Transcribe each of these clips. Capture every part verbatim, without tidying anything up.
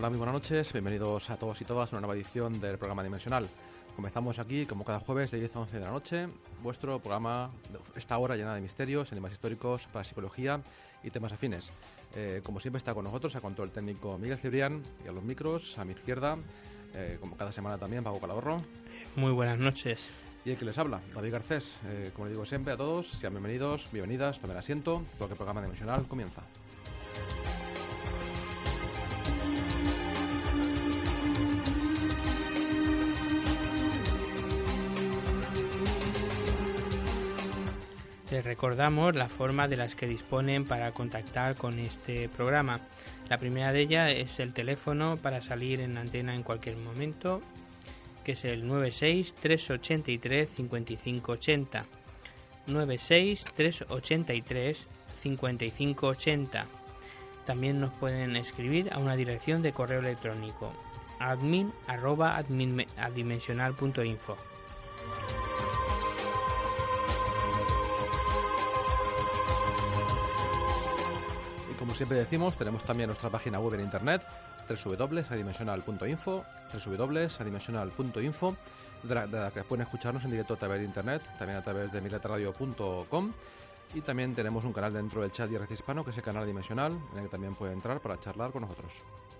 Hola, muy buenas noches. Bienvenidos a todos y todas a una nueva edición del programa Dimensional. Comenzamos aquí, como cada jueves, de diez a once de la noche, vuestro programa, esta hora llena de misterios, enigmas históricos, parapsicología y temas afines. Eh, como siempre está con nosotros, a control técnico Miguel Cibrián, y a los micros, a mi izquierda, eh, como cada semana también, Paco Calahorro. Muy buenas noches. Y el que les habla, David Garcés. Eh, como les digo siempre a todos, sean bienvenidos, bienvenidas, tomen asiento, porque el programa Dimensional comienza. Les recordamos la forma de las que disponen para contactar con este programa. La primera de ellas es el teléfono para salir en antena en cualquier momento, que es el nueve seis, tres ocho tres, cinco cinco ocho cero. nueve seis, tres ocho tres, cinco cinco ocho cero. También nos pueden escribir a una dirección de correo electrónico admin arroba adimensional punto info. Como siempre decimos, tenemos también nuestra página web en internet, doble u doble u doble u punto adimensional punto info, doble u doble u doble u punto adimensional punto info, de la, de la que pueden escucharnos en directo a través de internet, también a través de miletradio punto com, y también tenemos un canal dentro del chat I R C Hispano, que es el canal Dimensional, en el que también pueden entrar para charlar con nosotros.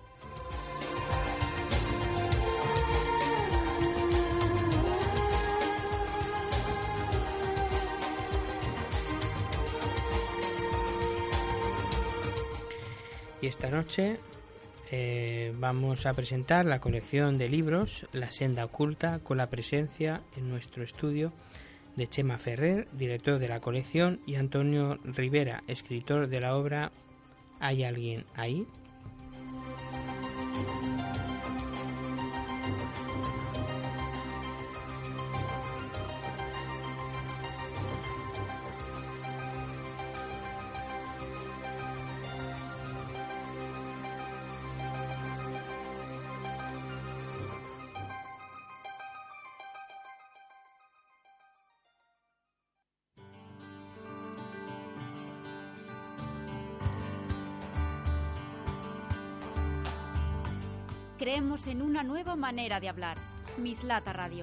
Y esta noche eh, vamos a presentar la colección de libros La senda oculta, con la presencia en nuestro estudio de Chema Ferrer, director de la colección, y Antonio Rivera, escritor de la obra ¿Hay alguien ahí? Creemos en una nueva manera de hablar. Mislata Radio.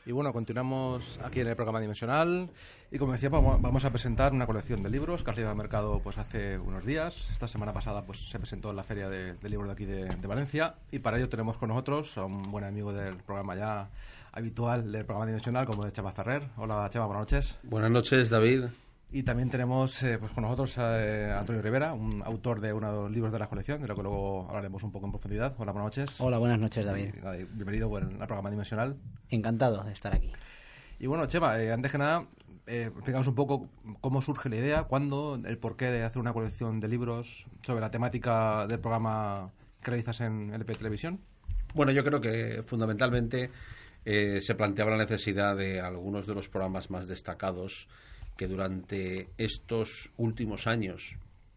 Y bueno, continuamos aquí en el programa Dimensional y como decía, vamos a presentar una colección de libros que ha salido al mercado pues hace unos días. Esta semana pasada pues se presentó en la Feria de, de Libros de aquí de, de Valencia y para ello tenemos con nosotros a un buen amigo del programa ya habitual del programa Dimensional como es Chema Ferrer. Hola Chema, buenas noches. Buenas noches, David. Y también tenemos eh, pues con nosotros a eh, Antonio Rivera, un autor de uno de los libros de la colección, de lo que luego hablaremos un poco en profundidad. Hola, buenas noches. Hola, buenas noches, David. Y, nada, bienvenido bueno, al programa Dimensional. Encantado de estar aquí. Y bueno, Chema, eh, antes que nada, eh, explicamos un poco cómo surge la idea, cuándo, el porqué de hacer una colección de libros sobre la temática del programa que realizas en L P Televisión. Bueno, yo creo que fundamentalmente eh, se planteaba la necesidad de algunos de los programas más destacados que durante estos últimos años,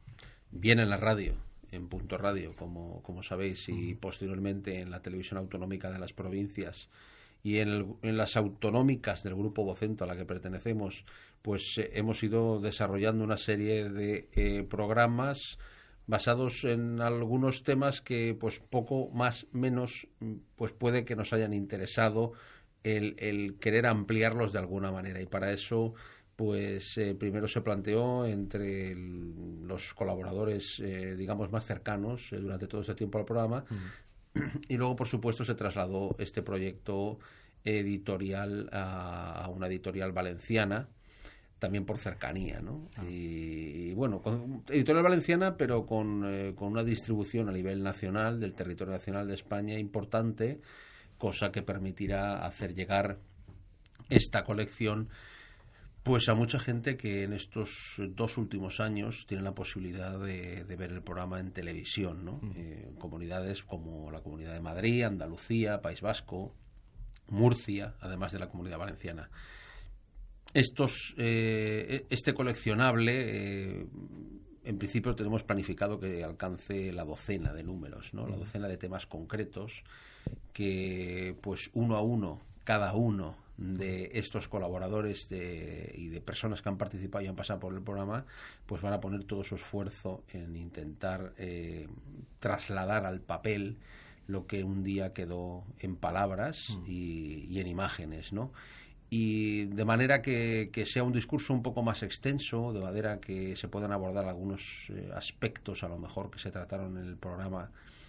bien en la radio, en Punto Radio, como, como sabéis, y posteriormente en la televisión autonómica de las provincias y en, el, en las autonómicas del Grupo Vocento a la que pertenecemos, pues eh, hemos ido desarrollando una serie de eh, programas basados en algunos temas que pues poco más menos pues puede que nos hayan interesado el, el querer ampliarlos de alguna manera, y para eso pues eh, primero se planteó entre el, los colaboradores eh, digamos más cercanos eh, durante todo este tiempo al programa. Uh-huh. Y luego por supuesto se trasladó este proyecto editorial a, a una editorial valenciana, también por cercanía, ¿no? Uh-huh. y, y bueno, con, editorial valenciana pero con, eh, con una distribución a nivel nacional del territorio nacional de España importante, cosa que permitirá hacer llegar esta colección pues a mucha gente que en estos dos últimos años tiene la posibilidad de, de ver el programa en televisión, ¿no? Uh-huh. Eh, comunidades como la Comunidad de Madrid, Andalucía, País Vasco, Murcia, además de la Comunidad Valenciana. Estos, eh, este coleccionable, eh, en principio tenemos planificado que alcance la docena de números, ¿no? Uh-huh. La docena de temas concretos que, pues uno a uno, cada uno de estos colaboradores de, y de personas que han participado y han pasado por el programa, pues van a poner todo su esfuerzo en intentar eh, trasladar al papel lo que un día quedó en palabras mm. y, y en imágenes, ¿no? Y de manera que, que sea un discurso un poco más extenso, de manera que se puedan abordar algunos eh, aspectos a lo mejor que se trataron en el programa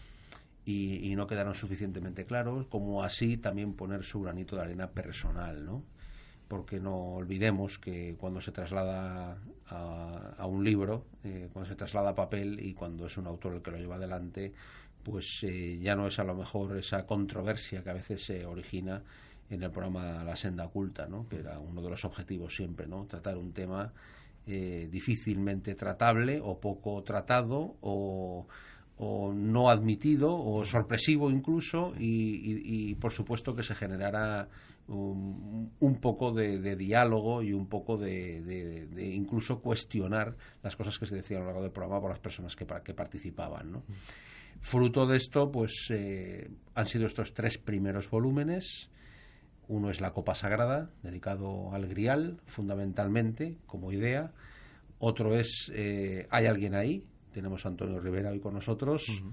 Y, y no quedaron suficientemente claros, como así también poner su granito de arena personal, ¿no? Porque no olvidemos que cuando se traslada a, a un libro, eh, cuando se traslada a papel y cuando es un autor el que lo lleva adelante, pues eh, ya no es a lo mejor esa controversia que a veces se origina en el programa La Senda Oculta, ¿no? Que era uno de los objetivos siempre, ¿no? Tratar un tema eh, difícilmente tratable o poco tratado o o no admitido o sorpresivo incluso y, y, y por supuesto que se generara un, un poco de, de diálogo y un poco de, de, de incluso cuestionar las cosas que se decían a lo largo del programa por las personas que, que participaban, ¿no? Fruto de esto pues eh, han sido estos tres primeros volúmenes. Uno es La Copa Sagrada, dedicado al Grial fundamentalmente como idea. Otro es eh, Hay alguien ahí. Tenemos a Antonio Rivera hoy con nosotros. Uh-huh.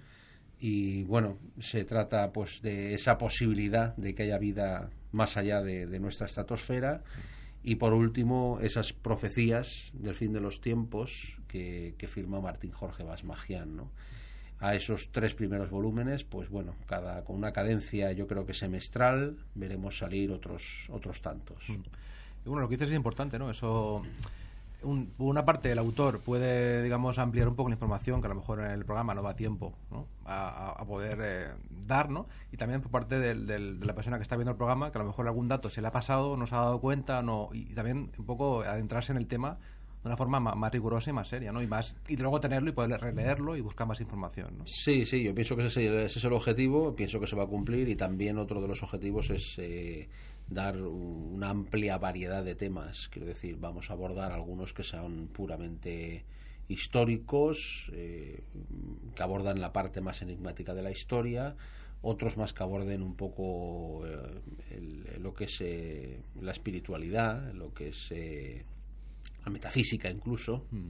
Y bueno, se trata pues de esa posibilidad de que haya vida más allá de, de nuestra estratosfera. Sí. Y por último, esas profecías del fin de los tiempos que, que firma Martín Jorge Basmagián, ¿no? A esos tres primeros volúmenes, pues bueno, cada con una cadencia yo creo que semestral, veremos salir otros otros tantos. Uh-huh. Y bueno, lo que dices es importante, ¿no? Eso... Un, una parte del autor puede, digamos, ampliar un poco la información que a lo mejor en el programa no va a tiempo, ¿no? a, a poder eh, dar, ¿no? Y también por parte del, del, de la persona que está viendo el programa, que a lo mejor algún dato se le ha pasado, no se ha dado cuenta, no, y, y también un poco adentrarse en el tema de una forma más, más rigurosa y más seria, ¿no? Y más y luego tenerlo y poder releerlo y buscar más información, ¿no? Sí, sí, yo pienso que ese, ese es el objetivo, pienso que se va a cumplir, y también otro de los objetivos es eh, dar una amplia variedad de temas. Quiero decir, vamos a abordar algunos que sean puramente históricos, eh, que abordan la parte más enigmática de la historia, otros más que aborden un poco eh, el, lo que es eh, la espiritualidad, lo que es eh, la metafísica incluso, mm.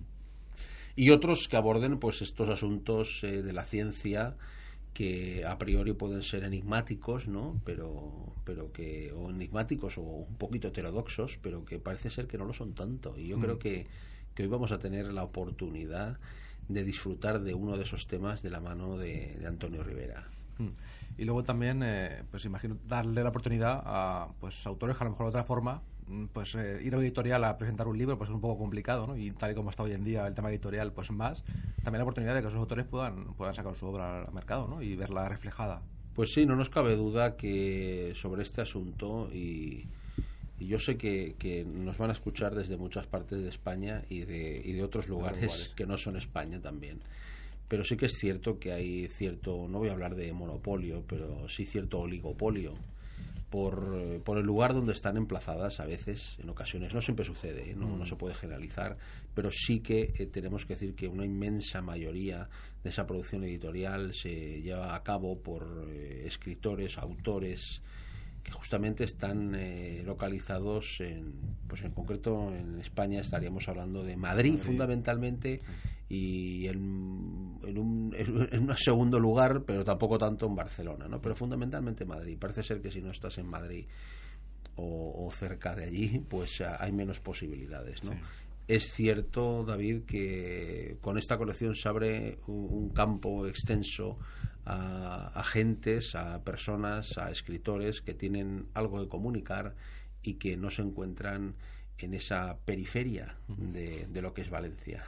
y otros que aborden pues estos asuntos eh, de la ciencia que a priori pueden ser enigmáticos, ¿no? pero pero que o enigmáticos o un poquito heterodoxos, pero que parece ser que no lo son tanto. Y yo mm. creo que, que hoy vamos a tener la oportunidad de disfrutar de uno de esos temas de la mano de, de Antonio Rivera. Mm. Y luego también, eh, pues imagino, darle la oportunidad a pues autores que a lo mejor de otra forma, pues eh, ir a una editorial a presentar un libro pues es un poco complicado, ¿no? Y tal y como está hoy en día el tema editorial, pues más, también la oportunidad de que esos autores puedan, puedan sacar su obra al mercado, ¿no? Y verla reflejada. Pues sí, no nos cabe duda que sobre este asunto, y, y yo sé que, que nos van a escuchar desde muchas partes de España y de, y de otros lugares, de lugares que no son España también. Pero sí que es cierto que hay cierto, no voy a hablar de monopolio, pero sí cierto oligopolio por, por el lugar donde están emplazadas a veces, en ocasiones. No siempre sucede, ¿eh? no, mm. no se puede generalizar, pero sí que eh, tenemos que decir que una inmensa mayoría de esa producción editorial se lleva a cabo por eh, escritores, autores que justamente están eh, localizados en, pues en concreto en España estaríamos hablando de Madrid, Madrid. fundamentalmente, y en, en, un, en un segundo lugar, pero tampoco tanto en Barcelona, ¿no? Pero fundamentalmente Madrid. Parece ser que si no estás en Madrid o, o cerca de allí, pues hay menos posibilidades, ¿no? Sí. Es cierto, David, que con esta colección se abre un, un campo extenso a agentes, a personas, a escritores que tienen algo que comunicar y que no se encuentran en esa periferia de, de lo que es Valencia.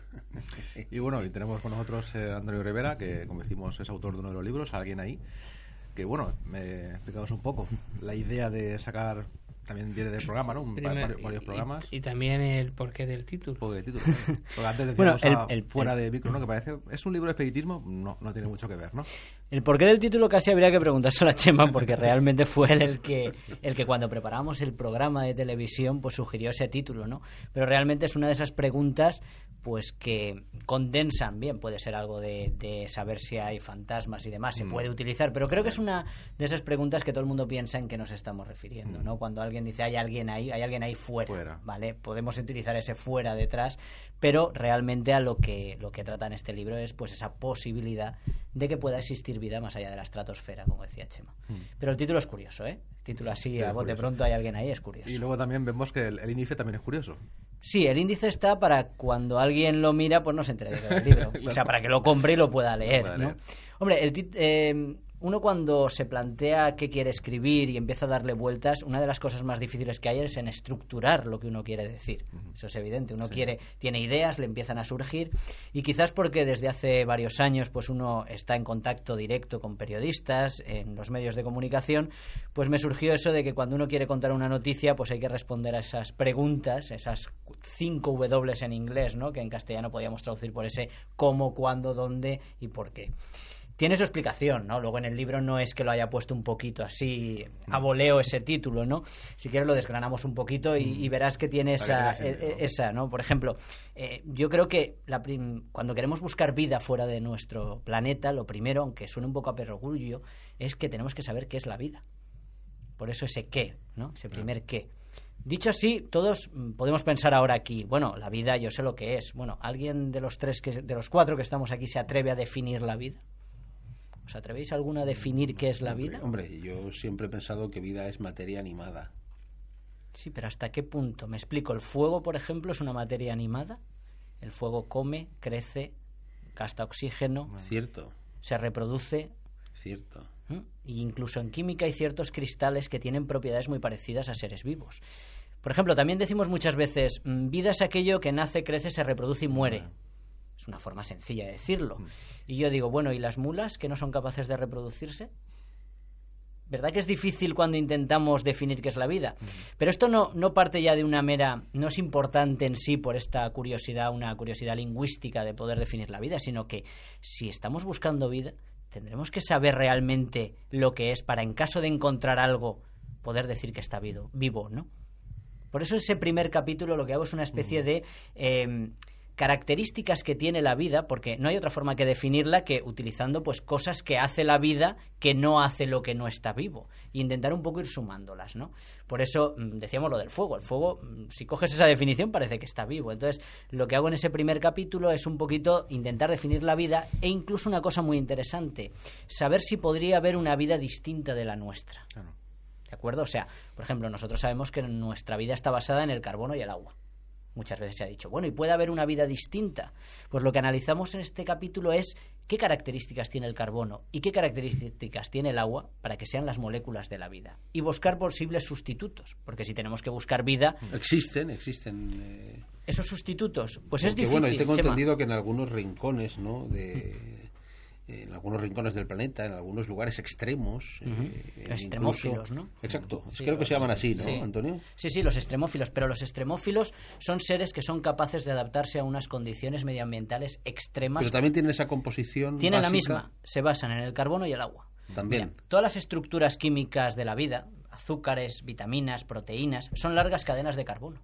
Y bueno, y tenemos con nosotros eh, a Antonio Rivera, que como decimos es autor de uno de los libros, alguien ahí, que bueno, me explicaos un poco la idea de sacar. También viene del programa, ¿no? Un, Primer, varios, varios programas. Y, y también el porqué del título. Porqué del título. ¿no? Porque antes decíamos bueno, el, el, fuera el, de micro, ¿no? Que parece... ¿Es un libro de espiritismo? No, no tiene mucho que ver, ¿no? El porqué del título casi habría que preguntárselo a Chema, porque realmente fue él el que, el que cuando preparábamos el programa de televisión, pues sugirió ese título, ¿no? Pero realmente es una de esas preguntas, pues que condensan, bien, puede ser algo de, de saber si hay fantasmas y demás, se mm. puede utilizar, pero creo que es una de esas preguntas que todo el mundo piensa en qué nos estamos refiriendo, ¿no? Cuando alguien dice hay alguien ahí, hay alguien ahí fuera, fuera, ¿vale? Podemos utilizar ese fuera detrás, pero realmente a lo que lo que trata en este libro es pues esa posibilidad de que pueda existir vida más allá de la estratosfera, como decía Chema. Mm. Pero el título es curioso, ¿eh? El título así, sí, a bote pronto, hay alguien ahí, es curioso. Y luego también vemos que el, el índice también es curioso. Sí, el índice está para cuando alguien lo mira, pues no se entere de que es el libro. Claro. O sea, para que lo compre y lo pueda leer, lo pueda leer. ¿no? Hombre, el tit- eh, uno cuando se plantea qué quiere escribir y empieza a darle vueltas, una de las cosas más difíciles que hay es en estructurar lo que uno quiere decir. Uh-huh. Eso es evidente. Uno sí. quiere, tiene ideas, le empiezan a surgir, y quizás porque desde hace varios años pues uno está en contacto directo con periodistas, en los medios de comunicación, pues me surgió eso de que cuando uno quiere contar una noticia, pues hay que responder a esas preguntas, esas cinco W en inglés, ¿no? Que en castellano podíamos traducir por ese cómo, cuándo, dónde y por qué. Tiene su explicación, ¿no? Luego en el libro no es que lo haya puesto un poquito así a voleo ese título, ¿no? Si quieres lo desgranamos un poquito y, y verás que tiene esa, eh, esa, ¿no? Por ejemplo, eh, yo creo que la prim- cuando queremos buscar vida fuera de nuestro planeta, lo primero, aunque suene un poco a perogrullo, es que tenemos que saber qué es la vida. Por eso ese qué, ¿no? Ese primer qué. Dicho así, todos podemos pensar ahora aquí, bueno, la vida yo sé lo que es. Bueno, ¿alguien de los tres, que, de los cuatro que estamos aquí se atreve a definir la vida? ¿Os atrevéis alguna a definir qué es la vida? Hombre, yo siempre he pensado que vida es materia animada. Sí, pero ¿hasta qué punto? Me explico. ¿El fuego, por ejemplo, es una materia animada? El fuego come, crece, gasta oxígeno. Cierto. Se reproduce. Cierto. ¿Mm? Y incluso en química hay ciertos cristales que tienen propiedades muy parecidas a seres vivos. Por ejemplo, también decimos muchas veces, vida es aquello que nace, crece, se reproduce y muere. Bueno. Es una forma sencilla de decirlo. Y yo digo, bueno, ¿y las mulas que no son capaces de reproducirse? ¿Verdad que es difícil cuando intentamos definir qué es la vida? Uh-huh. Pero esto no, no parte ya de una mera... No es importante en sí por esta curiosidad, una curiosidad lingüística de poder definir la vida, sino que si estamos buscando vida, tendremos que saber realmente lo que es para, en caso de encontrar algo, poder decir que está vivo, vivo, ¿no? Por eso ese primer capítulo lo que hago es una especie uh-huh. de... Eh, características que tiene la vida, porque no hay otra forma que definirla que utilizando pues cosas que hace la vida que no hace lo que no está vivo, e intentar un poco ir sumándolas, ¿no? Por eso decíamos lo del fuego. El fuego, si coges esa definición, parece que está vivo. Entonces, lo que hago en ese primer capítulo es un poquito intentar definir la vida, e incluso una cosa muy interesante, saber si podría haber una vida distinta de la nuestra. Claro. ¿de acuerdo? O sea, por ejemplo, nosotros sabemos que nuestra vida está basada en el carbono y el agua. Muchas veces se ha dicho, bueno, ¿y puede haber una vida distinta? Pues lo que analizamos en este capítulo es qué características tiene el carbono y qué características tiene el agua para que sean las moléculas de la vida. Y buscar posibles sustitutos, porque si tenemos que buscar vida... Existen, existen... Eh... Esos sustitutos, pues porque, es difícil. Bueno, y tengo Chema. entendido que en algunos rincones, ¿no?, de... en algunos rincones del planeta, en algunos lugares extremos. Uh-huh. eh, Extremófilos, incluso... ¿no? Exacto, Sí, creo que se llaman así, ¿no, sí. Antonio? Sí, sí, los extremófilos, pero los extremófilos son seres que son capaces de adaptarse a unas condiciones medioambientales extremas. Pero también tienen esa composición Tienen básica. la misma, se basan en el carbono y el agua. También. Mira, todas las estructuras químicas de la vida, azúcares, vitaminas, proteínas, son largas cadenas de carbono,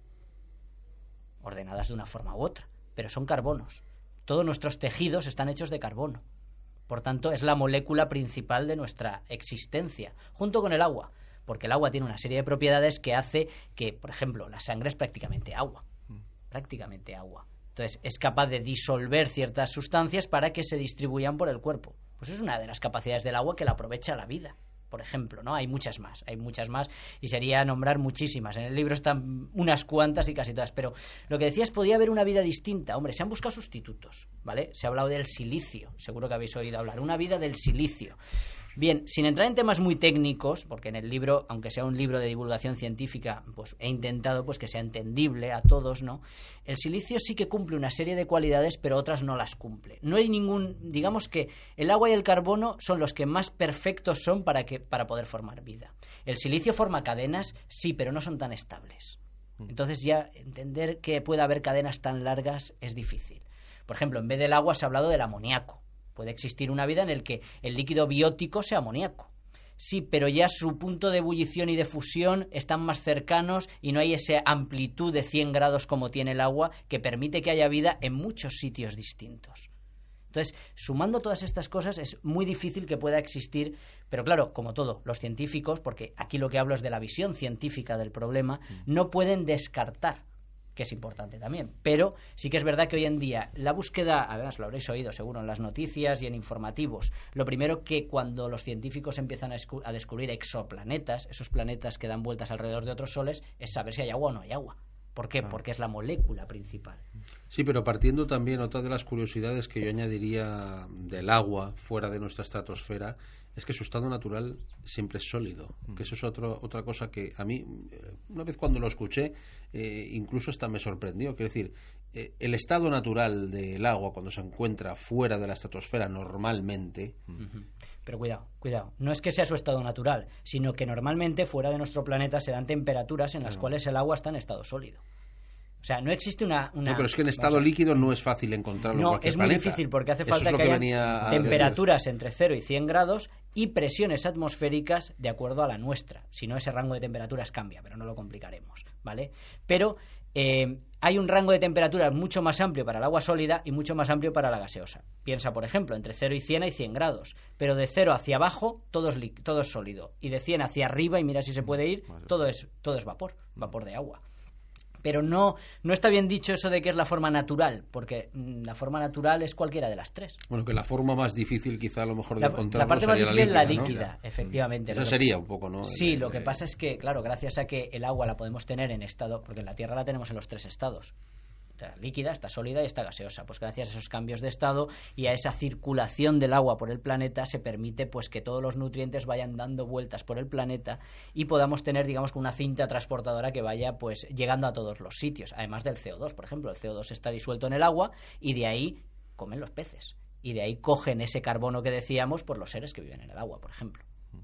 ordenadas de una forma u otra, pero son carbonos. Todos nuestros tejidos están hechos de carbono. Por tanto, es la molécula principal de nuestra existencia, junto con el agua, porque el agua tiene una serie de propiedades que hace que, por ejemplo, la sangre es prácticamente agua, prácticamente agua. Entonces, es capaz de disolver ciertas sustancias para que se distribuyan por el cuerpo. Pues es una de las capacidades del agua que la aprovecha la vida. Por ejemplo, ¿no? Hay muchas más, hay muchas más y sería nombrar muchísimas. En el libro están unas cuantas y casi todas, pero lo que decías, podía haber una vida distinta. Hombre, se han buscado sustitutos, ¿vale? Se ha hablado del silicio, seguro que habéis oído hablar, una vida del silicio. Bien, sin entrar en temas muy técnicos, porque en el libro, aunque sea un libro de divulgación científica, pues he intentado pues que sea entendible a todos, ¿no? El silicio sí que cumple una serie de cualidades, pero otras no las cumple. No hay ningún, digamos que el agua y el carbono son los que más perfectos son para que para poder formar vida. El silicio forma cadenas, sí, pero no son tan estables. Entonces ya entender que pueda haber cadenas tan largas es difícil. Por ejemplo, en vez del agua se ha hablado del amoníaco. Puede existir una vida en la que el líquido biótico sea amoníaco. Sí, pero ya su punto de ebullición y de fusión están más cercanos y no hay esa amplitud de cien grados como tiene el agua que permite que haya vida en muchos sitios distintos. Entonces, sumando todas estas cosas es muy difícil que pueda existir, pero claro, como todo, los científicos, porque aquí lo que hablo es de la visión científica del problema, no pueden descartar, que es importante también, pero sí que es verdad que hoy en día la búsqueda, además lo habréis oído seguro en las noticias y en informativos, lo primero que cuando los científicos empiezan a, escu- a descubrir exoplanetas, esos planetas que dan vueltas alrededor de otros soles, es saber si hay agua o no hay agua. ¿Por qué? Porque es la molécula principal. Sí, pero partiendo también, otra de las curiosidades que yo añadiría del agua fuera de nuestra estratosfera es que su estado natural siempre es sólido, que eso es otro, otra cosa que a mí, una vez cuando lo escuché, eh, incluso hasta me sorprendió. Quiero decir, eh, el estado natural del agua cuando se encuentra fuera de la estratosfera normalmente... Uh-huh. Pero cuidado, cuidado, no es que sea su estado natural, sino que normalmente fuera de nuestro planeta se dan temperaturas en las Claro. cuales el agua está en estado sólido. O sea, no existe una... una no, pero es que en estado vamos a- líquido no es fácil encontrarlo en No, cualquier es muy planeta. difícil porque hace Eso falta es lo que, que haya venía a temperaturas entre cero y cien grados y presiones atmosféricas de acuerdo a la nuestra. Si no, ese rango de temperaturas cambia, pero no lo complicaremos, ¿vale? Pero eh, hay un rango de temperaturas mucho más amplio para el agua sólida y mucho más amplio para la gaseosa. Piensa, por ejemplo, entre cero y cien hay cien grados, pero de cero hacia abajo todo es, li- todo es sólido y de cien hacia arriba, y mira si se puede ir, todo es, todo es vapor, vapor de agua. Pero no, no está bien dicho eso de que es la forma natural, porque mm, la forma natural es cualquiera de las tres. Bueno, que la forma más difícil quizá a lo mejor de La, encontrarlo la parte más sería difícil es la ¿no? líquida, efectivamente. Esa Lo que- sería un poco, ¿no? Sí, El- lo que el- pasa es que, claro, gracias a que el agua la podemos tener en estado, porque en la Tierra la tenemos en los tres estados. Está líquida, está sólida y está gaseosa. Pues gracias a esos cambios de estado y a esa circulación del agua por el planeta se permite pues que todos los nutrientes vayan dando vueltas por el planeta y podamos tener, digamos, una cinta transportadora que vaya pues llegando a todos los sitios. Además del C O dos, por ejemplo, el C O dos está disuelto en el agua y de ahí comen los peces. Y de ahí cogen ese carbono que decíamos por los seres que viven en el agua, por ejemplo.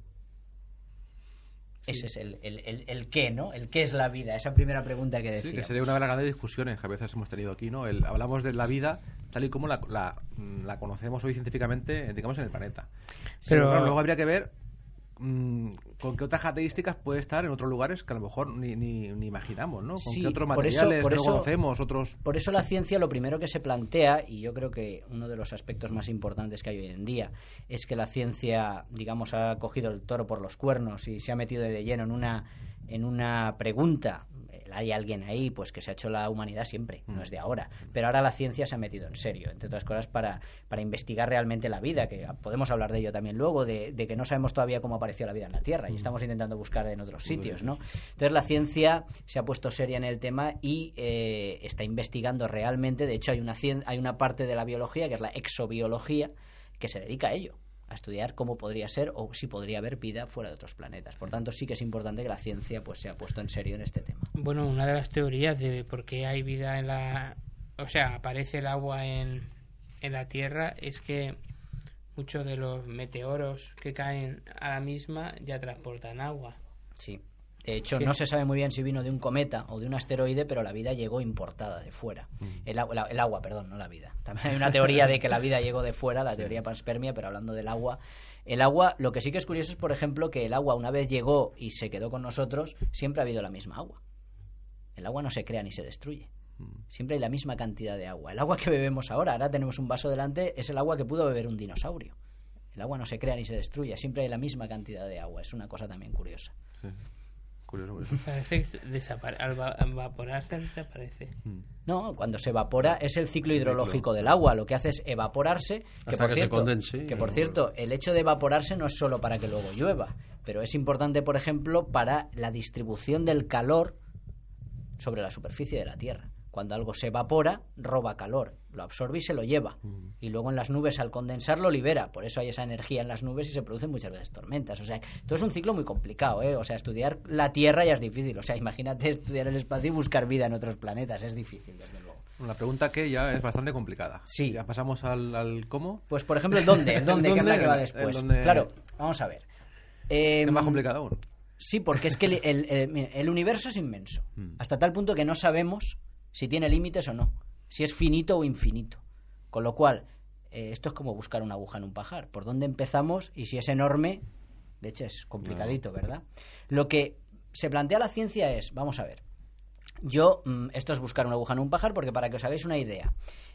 Sí. Ese es el, el, el, el qué, ¿no? El qué es la vida, esa primera pregunta que decíamos. Sí, que sería una de las grandes discusiones que a veces hemos tenido aquí, ¿no? El, hablamos de la vida tal y como la, la, la conocemos hoy científicamente, digamos, en el planeta. Pero, Pero claro, luego habría que ver mmm, con qué otras características puede estar en otros lugares que a lo mejor ni, ni, ni imaginamos, ¿no? Con sí, qué otros por eso, materiales por que no eso, conocemos, otros... Por eso la ciencia lo primero que se plantea, y yo creo que uno de los aspectos más importantes que hay hoy en día, es que la ciencia, digamos, ha cogido el toro por los cuernos y se ha metido de lleno en una, en una pregunta hay alguien ahí pues que se ha hecho la humanidad siempre, no es de ahora, pero ahora la ciencia se ha metido en serio, entre otras cosas para, para investigar realmente la vida, que podemos hablar de ello también luego, de, de que no sabemos todavía cómo apareció la vida en la Tierra y estamos intentando buscar en otros sitios, ¿no? Entonces la ciencia se ha puesto seria en el tema y eh, está investigando realmente. De hecho hay una, hay una parte de la biología que es la exobiología que se dedica a ello, a estudiar cómo podría ser o si podría haber vida fuera de otros planetas. Por tanto, sí que es importante que la ciencia pues se ha puesto en serio en este tema. Bueno, una de las teorías de por qué hay vida en la... O sea, aparece el agua en, en la Tierra es que muchos de los meteoros que caen a la misma ya transportan agua. Sí. De hecho, no se sabe muy bien si vino de un cometa o de un asteroide, pero la vida llegó importada de fuera. Mm. El, la, el agua, perdón, no la vida. También hay una teoría de que la vida llegó de fuera, la teoría panspermia, pero hablando del agua. El agua, lo que sí que es curioso es, por ejemplo, que el agua una vez llegó y se quedó con nosotros, siempre ha habido la misma agua. El agua no se crea ni se destruye. Siempre hay la misma cantidad de agua. El agua que bebemos ahora, ahora tenemos un vaso delante, es el agua que pudo beber un dinosaurio. El agua no se crea ni se destruye, siempre hay la misma cantidad de agua. Es una cosa también curiosa. Sí. Curioso, curioso. Desapare- al, va- al evaporarse desaparece. No, cuando se evapora es el ciclo hidrológico del agua. Lo que hace es evaporarse. Que Hasta por que cierto, se condense. que por cierto, el hecho de evaporarse no es solo para que luego llueva, pero es importante, por ejemplo, para la distribución del calor sobre la superficie de la Tierra. Cuando algo se evapora, roba calor, lo absorbe y se lo lleva. Mm. Y luego en las nubes, al condensar, lo libera. Por eso hay esa energía en las nubes y se producen muchas veces tormentas. O sea, todo es un ciclo muy complicado, ¿eh? O sea, estudiar la Tierra ya es difícil. O sea, imagínate estudiar el espacio y buscar vida en otros planetas. Es difícil, desde luego. La pregunta que ya es bastante complicada. Sí. Ya pasamos al, al cómo. Pues, por ejemplo, el dónde. El dónde, que es la que va después. Dónde... Claro, vamos a ver. Eh, es más complicado aún. Sí, porque es que el, el, el, el universo es inmenso. Mm. Hasta tal punto que no sabemos si tiene límites o no, si es finito o infinito. Con lo cual, eh, esto es como buscar una aguja en un pajar. ¿Por dónde empezamos? Y si es enorme, de hecho es complicadito, ¿verdad? Lo que se plantea la ciencia es, vamos a ver, yo, mm, esto es buscar una aguja en un pajar, porque para que os hagáis una idea,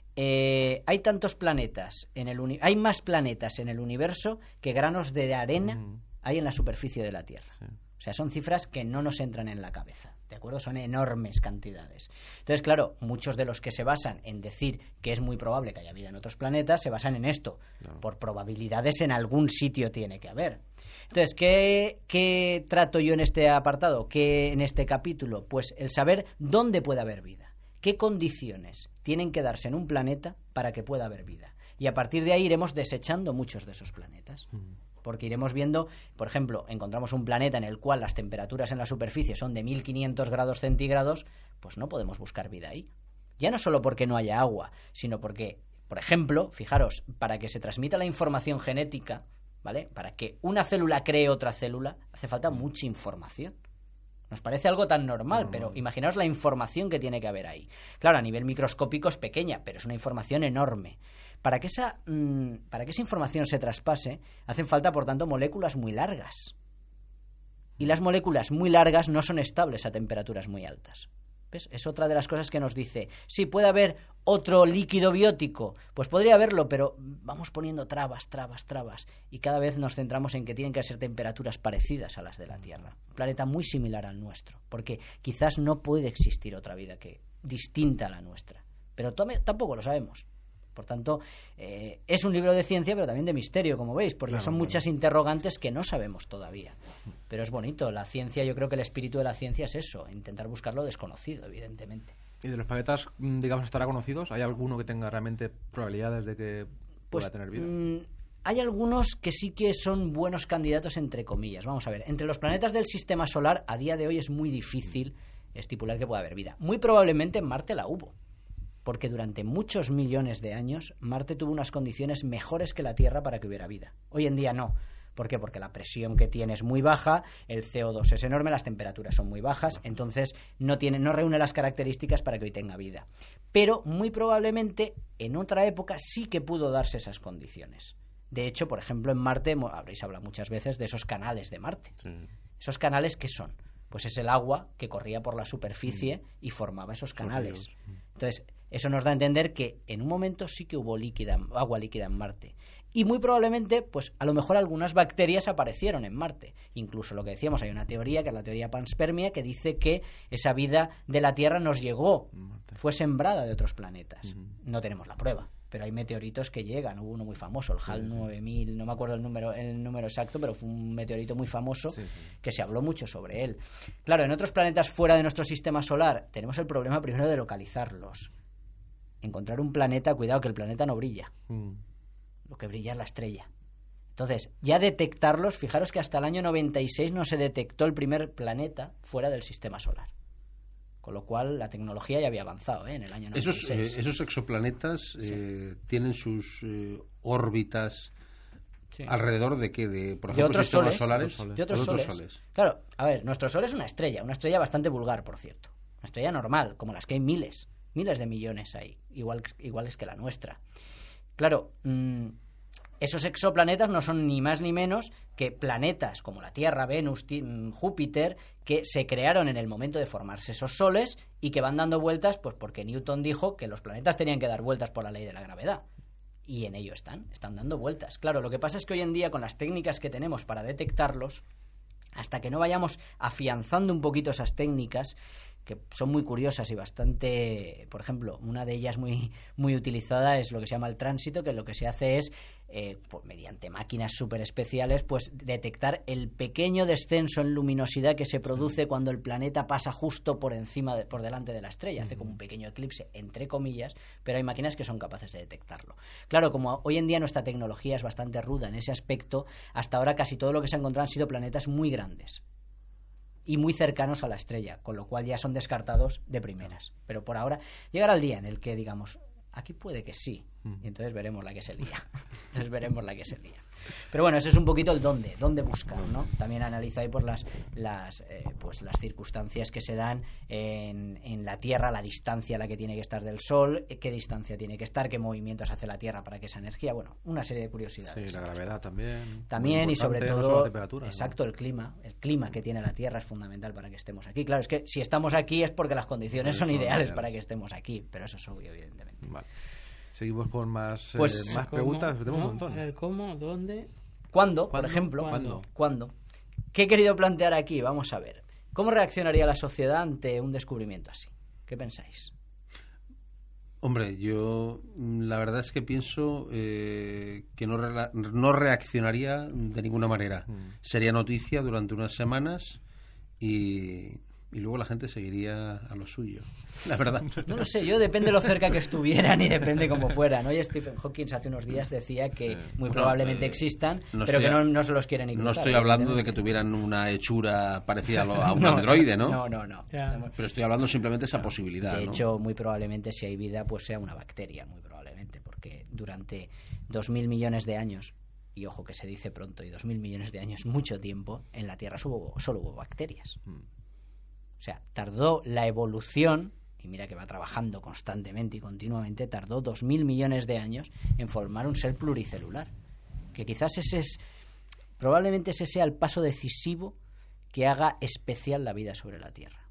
eh, hay tantos planetas, en el uni- hay más planetas en el universo que granos de arena mm. hay en la superficie de la Tierra. Sí. O sea, son cifras que no nos entran en la cabeza, ¿de acuerdo? Son enormes cantidades. Entonces, claro, muchos de los que se basan en decir que es muy probable que haya vida en otros planetas se basan en esto. No. Por probabilidades en algún sitio tiene que haber. Entonces, ¿qué, qué trato yo en este apartado? ¿Qué en este capítulo? Pues el saber dónde puede haber vida. ¿Qué condiciones tienen que darse en un planeta para que pueda haber vida? Y a partir de ahí iremos desechando muchos de esos planetas. Mm. Porque iremos viendo, por ejemplo, encontramos un planeta en el cual las temperaturas en la superficie son de mil quinientos grados centígrados, pues no podemos buscar vida ahí. Ya no solo porque no haya agua, sino porque, por ejemplo, fijaros, para que se transmita la información genética, ¿vale? Para que una célula cree otra célula, hace falta mucha información. Nos parece algo tan normal, no, pero imaginaos la información que tiene que haber ahí. Claro, a nivel microscópico es pequeña, pero es una información enorme. Para que esa, mmm, para que esa información se traspase, hacen falta, por tanto, moléculas muy largas. Y las moléculas muy largas no son estables a temperaturas muy altas. ¿Ves? Es otra de las cosas que nos dice, sí, puede haber otro líquido biótico. Pues podría haberlo, pero vamos poniendo trabas, trabas, trabas. Y cada vez nos centramos en que tienen que ser temperaturas parecidas a las de la Tierra. Un planeta muy similar al nuestro, porque quizás no puede existir otra vida que distinta a la nuestra. Pero tome, tampoco lo sabemos. Por tanto, eh, es un libro de ciencia, pero también de misterio, como veis, porque claro, son muchas bueno. interrogantes que no sabemos todavía. Pero es bonito. La ciencia, yo creo que el espíritu de la ciencia es eso, intentar buscar lo desconocido, evidentemente. ¿Y de los planetas, digamos, estará conocidos? ¿Hay alguno que tenga realmente probabilidades de que pueda pues, tener vida? Mmm, hay algunos que sí que son buenos candidatos, entre comillas. Vamos a ver, entre los planetas del sistema solar, a día de hoy es muy difícil estipular que pueda haber vida. Muy probablemente en Marte la hubo. Porque durante muchos millones de años Marte tuvo unas condiciones mejores que la Tierra para que hubiera vida. Hoy en día no. ¿Por qué? Porque la presión que tiene es muy baja, el C O dos es enorme, las temperaturas son muy bajas, entonces no tiene, no reúne las características para que hoy tenga vida. Pero muy probablemente en otra época sí que pudo darse esas condiciones. De hecho, por ejemplo, en Marte, habréis hablado muchas veces de esos canales de Marte. Sí. ¿Esos canales qué son? Pues es el agua que corría por la superficie mm. y formaba esos canales. Entonces, eso nos da a entender que en un momento sí que hubo líquida, agua líquida en Marte. Y muy probablemente, pues a lo mejor algunas bacterias aparecieron en Marte. Incluso lo que decíamos, hay una teoría, que es la teoría panspermia, que dice que esa vida de la Tierra nos llegó, fue sembrada de otros planetas. Uh-huh. No tenemos la prueba, pero hay meteoritos que llegan. Hubo uno muy famoso, el H A L nueve mil, no me acuerdo el número, el número exacto, pero fue un meteorito muy famoso, sí, sí. que se habló mucho sobre él. Claro, en otros planetas fuera de nuestro sistema solar tenemos el problema primero de localizarlos. Encontrar un planeta, cuidado que el planeta no brilla. Uh-huh. Lo que brilla es la estrella. Entonces, ya detectarlos, fijaros que hasta el año noventa y seis no se detectó el primer planeta fuera del sistema solar. Con lo cual, la tecnología ya había avanzado, ¿eh? En el año noventa y seis. Esos, eh, esos exoplanetas sí. eh, tienen sus eh, órbitas sí. alrededor de qué, de por ejemplo, de otros sistemas solares, solares. De otros, de otros soles. soles. Claro, a ver, nuestro Sol es una estrella, una estrella bastante vulgar, por cierto. Una estrella normal, como las que hay miles, miles de millones ahí, igual, iguales que la nuestra. Claro, mmm, esos exoplanetas no son ni más ni menos que planetas como la Tierra, Venus, Júpiter, que se crearon en el momento de formarse esos soles y que van dando vueltas, pues porque Newton dijo que los planetas tenían que dar vueltas por la ley de la gravedad. Y en ello están, están dando vueltas. Claro, lo que pasa es que hoy en día, con las técnicas que tenemos para detectarlos, hasta que no vayamos afianzando un poquito esas técnicas, que son muy curiosas y bastante, por ejemplo, una de ellas muy, muy utilizada es lo que se llama el tránsito, que lo que se hace es, eh, pues, mediante máquinas súper especiales, pues detectar el pequeño descenso en luminosidad que se produce sí. cuando el planeta pasa justo por encima, de, por delante de la estrella, uh-huh. hace como un pequeño eclipse, entre comillas, pero hay máquinas que son capaces de detectarlo. Claro, como hoy en día nuestra tecnología es bastante ruda en ese aspecto, hasta ahora casi todo lo que se ha encontrado han sido planetas muy grandes y muy cercanos a la estrella, con lo cual ya son descartados de primeras. Pero por ahora llegará el día en el que digamos, aquí puede que sí, y entonces veremos la que se lía. Entonces veremos la que se lía. Pero bueno, eso es un poquito el dónde, dónde buscar, ¿no? También analiza ahí por las las eh, pues las circunstancias que se dan en, en la Tierra, la distancia a la que tiene que estar del Sol, qué distancia tiene que estar, qué movimientos hace la Tierra para que esa energía, bueno, una serie de curiosidades. Sí, la gravedad también. También y sobre todo, la temperatura, exacto, ¿no? el clima, el clima que tiene la Tierra es fundamental para que estemos aquí. Claro, es que si estamos aquí es porque las condiciones son ideales ideal. para que estemos aquí, pero eso es obvio, evidentemente. Vale. Seguimos con más, pues, eh, más preguntas. Tenemos ¿no? un montón. El cómo, dónde. ¿Cuándo, ¿Cuándo? por ejemplo? ¿Cuándo? ¿Cuándo? ¿Qué he querido plantear aquí? Vamos a ver. ¿Cómo reaccionaría la sociedad ante un descubrimiento así? ¿Qué pensáis? Hombre, yo la verdad es que pienso eh, que no, re- no reaccionaría de ninguna manera. Mm. Sería noticia durante unas semanas y... y luego la gente seguiría a lo suyo, la verdad. No lo sé, yo depende de lo cerca que estuvieran y depende cómo fueran. Hoy Stephen Hawking hace unos días decía que muy bueno, probablemente eh, existan, no pero que a, no, no se los quieren ni No estoy hablando de que tuvieran una hechura parecida a, lo, a un no, androide, ¿no? No, no, no. Ya. Pero estoy hablando simplemente de esa posibilidad, De ¿no? hecho, muy probablemente si hay vida, pues sea una bacteria, muy probablemente, porque durante dos mil millones de años, y ojo que se dice pronto, y dos mil millones de años, mucho tiempo, en la Tierra solo hubo, solo hubo bacterias. Mm. O sea, tardó la evolución, y mira que va trabajando constantemente y continuamente, tardó dos mil millones de años en formar un ser pluricelular. Que quizás ese es, probablemente ese sea el paso decisivo que haga especial la vida sobre la Tierra.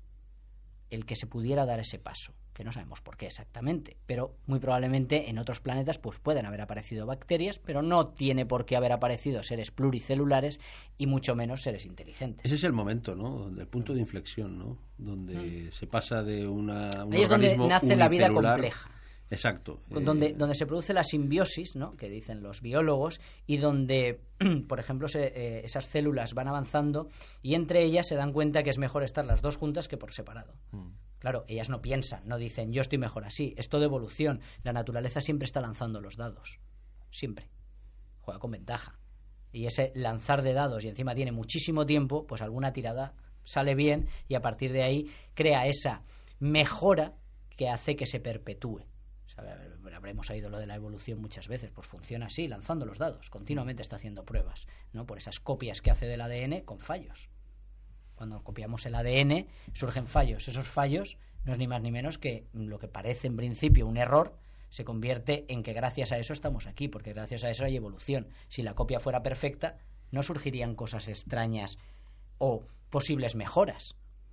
El que se pudiera dar ese paso, que no sabemos por qué exactamente, pero muy probablemente en otros planetas pues pueden haber aparecido bacterias, pero no tiene por qué haber aparecido seres pluricelulares y mucho menos seres inteligentes. Ese es el momento, ¿no? Donde el punto de inflexión, ¿no? Donde mm. se pasa de una un Ahí es donde nace la vida compleja. Exacto. Donde, eh... donde se produce la simbiosis, ¿no? Que dicen los biólogos, y donde, por ejemplo, se, eh, esas células van avanzando y entre ellas se dan cuenta que es mejor estar las dos juntas que por separado. Mm. Claro, ellas no piensan, no dicen yo estoy mejor así, es todo evolución. La naturaleza siempre está lanzando los dados, siempre. Juega con ventaja. Y ese lanzar de dados, y encima tiene muchísimo tiempo, pues alguna tirada sale bien y a partir de ahí crea esa mejora que hace que se perpetúe. Habremos oído lo de la evolución muchas veces, pues funciona así, lanzando los dados, continuamente está haciendo pruebas, ¿no? Por esas copias que hace del A D N con fallos. Cuando copiamos el A D N surgen fallos, esos fallos no es ni más ni menos que lo que parece en principio un error se convierte en que gracias a eso estamos aquí, porque gracias a eso hay evolución. Si la copia fuera perfecta, no surgirían cosas extrañas o posibles mejoras.